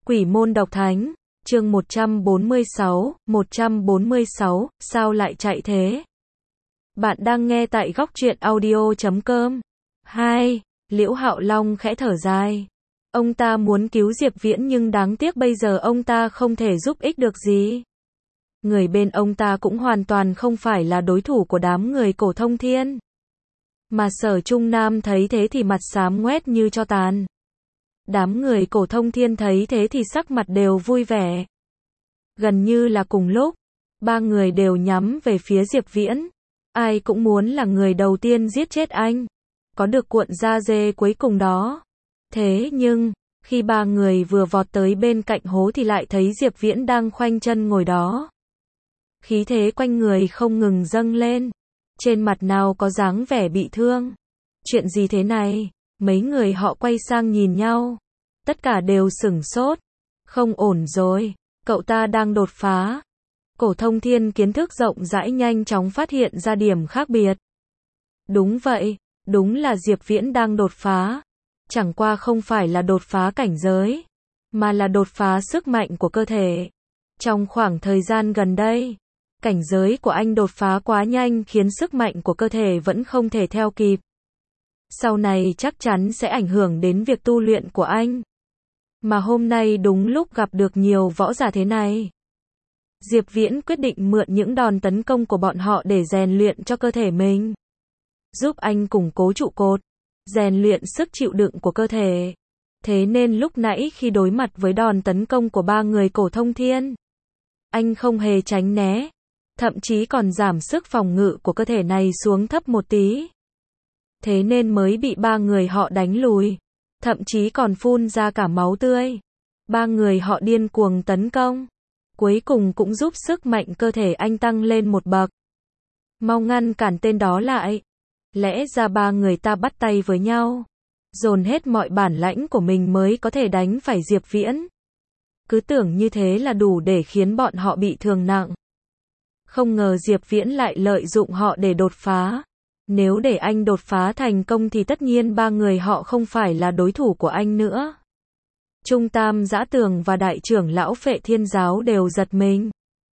Quỷ môn độc thánh, chương 146, sao lại chạy thế? Bạn đang nghe tại góc truyện audio.com. 2. Liễu Hạo Long khẽ thở dài. Ông ta muốn cứu Diệp Viễn nhưng đáng tiếc bây giờ ông ta không thể giúp ích được gì. Người bên ông ta cũng hoàn toàn không phải là đối thủ của đám người Cổ Thông Thiên. Mà Sở Trung Nam thấy thế thì mặt xám ngoét như tro tàn. Đám người Cổ Thông Thiên thấy thế thì sắc mặt đều vui vẻ. Gần như là cùng lúc, ba người đều nhắm về phía Diệp Viễn. Ai cũng muốn là người đầu tiên giết chết anh. Có được cuộn da dê cuối cùng đó. Thế nhưng, khi ba người vừa vọt tới bên cạnh hố thì lại thấy Diệp Viễn đang khoanh chân ngồi đó. Khí thế quanh người không ngừng dâng lên. Trên mặt nào có dáng vẻ bị thương. Chuyện gì thế này? Mấy người họ quay sang nhìn nhau. Tất cả đều sửng sốt. Không ổn rồi, cậu ta đang đột phá. Cổ Thông Thiên kiến thức rộng rãi nhanh chóng phát hiện ra điểm khác biệt. Đúng vậy, đúng là Diệp Viễn đang đột phá. Chẳng qua không phải là đột phá cảnh giới, mà là đột phá sức mạnh của cơ thể. Trong khoảng thời gian gần đây, cảnh giới của anh đột phá quá nhanh khiến sức mạnh của cơ thể vẫn không thể theo kịp. Sau này chắc chắn sẽ ảnh hưởng đến việc tu luyện của anh. Mà hôm nay đúng lúc gặp được nhiều võ giả thế này. Diệp Viễn quyết định mượn những đòn tấn công của bọn họ để rèn luyện cho cơ thể mình. Giúp anh củng cố trụ cột, rèn luyện sức chịu đựng của cơ thể. Thế nên lúc nãy khi đối mặt với đòn tấn công của ba người Cổ Thông Thiên, anh không hề tránh né, thậm chí còn giảm sức phòng ngự của cơ thể này xuống thấp một tí. Thế nên mới bị ba người họ đánh lùi, thậm chí còn phun ra cả máu tươi. Ba người họ điên cuồng tấn công, cuối cùng cũng giúp sức mạnh cơ thể anh tăng lên một bậc. Mau ngăn cản tên đó lại. Lẽ ra ba người ta bắt tay với nhau, dồn hết mọi bản lãnh của mình mới có thể đánh phải Diệp Viễn. Cứ tưởng như thế là đủ để khiến bọn họ bị thương nặng. Không ngờ Diệp Viễn lại lợi dụng họ để đột phá. Nếu để anh đột phá thành công thì tất nhiên ba người họ không phải là đối thủ của anh nữa. Trung Tam Giã Tường và đại trưởng lão Phệ Thiên Giáo đều giật mình.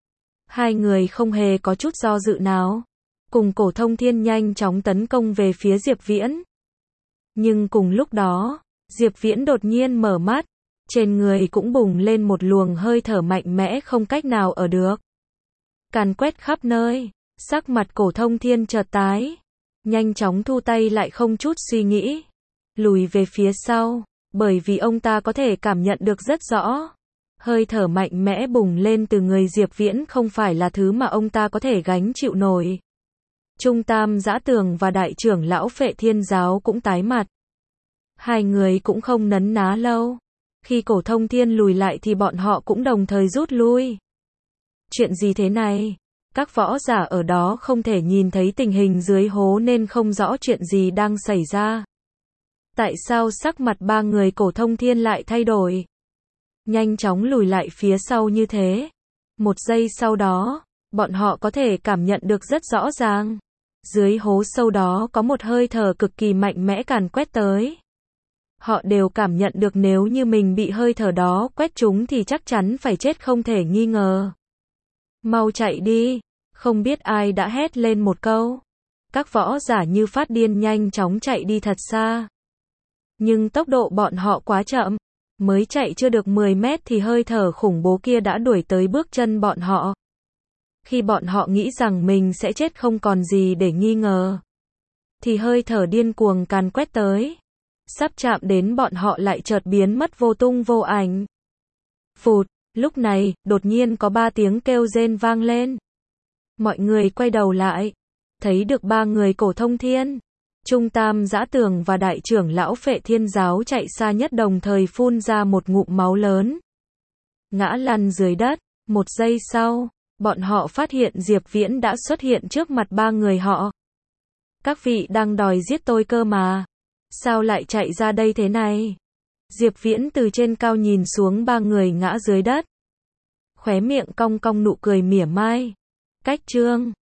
Hai người không hề có chút do dự nào. Cùng Cổ Thông Thiên nhanh chóng tấn công về phía Diệp Viễn. Nhưng cùng lúc đó, Diệp Viễn đột nhiên mở mắt. Trên người cũng bùng lên một luồng hơi thở mạnh mẽ không cách nào ở được. Càn quét khắp nơi, sắc mặt Cổ Thông Thiên chợt tái. Nhanh chóng thu tay lại không chút suy nghĩ. Lùi về phía sau, bởi vì ông ta có thể cảm nhận được rất rõ. Hơi thở mạnh mẽ bùng lên từ người Diệp Viễn không phải là thứ mà ông ta có thể gánh chịu nổi. Trung Tam Giã Tường và đại trưởng lão Phệ Thiên Giáo cũng tái mặt. Hai người cũng không nấn ná lâu. Khi Cổ Thông Thiên lùi lại thì bọn họ cũng đồng thời rút lui. Chuyện gì thế này? Các võ giả ở đó không thể nhìn thấy tình hình dưới hố nên không rõ chuyện gì đang xảy ra. Tại sao sắc mặt ba người Cổ Thông Thiên lại thay đổi? Nhanh chóng lùi lại phía sau như thế. Một giây sau đó, bọn họ có thể cảm nhận được rất rõ ràng. Dưới hố sâu đó có một hơi thở cực kỳ mạnh mẽ càn quét tới. Họ đều cảm nhận được nếu như mình bị hơi thở đó quét trúng thì chắc chắn phải chết không thể nghi ngờ. Mau chạy đi, không biết ai đã hét lên một câu. Các võ giả như phát điên nhanh chóng chạy đi thật xa. Nhưng tốc độ bọn họ quá chậm, mới chạy chưa được 10 mét thì hơi thở khủng bố kia đã đuổi tới bước chân bọn họ. Khi bọn họ nghĩ rằng mình sẽ chết không còn gì để nghi ngờ, thì hơi thở điên cuồng càn quét tới. Sắp chạm đến bọn họ lại chợt biến mất vô tung vô ảnh. Phụt, lúc này, đột nhiên có 3 tiếng kêu rên vang lên. Mọi người quay đầu lại, thấy được ba người Cổ Thông Thiên, Trung Tam Giã Tường và đại trưởng lão Phệ Thiên Giáo chạy xa nhất đồng thời phun ra một ngụm máu lớn. Ngã lăn dưới đất, một giây sau, bọn họ phát hiện Diệp Viễn đã xuất hiện trước mặt ba người họ. Các vị đang đòi giết tôi cơ mà. Sao lại chạy ra đây thế này? Diệp Viễn từ trên cao nhìn xuống ba người ngã dưới đất. Khóe miệng cong cong nụ cười mỉa mai. Cách chương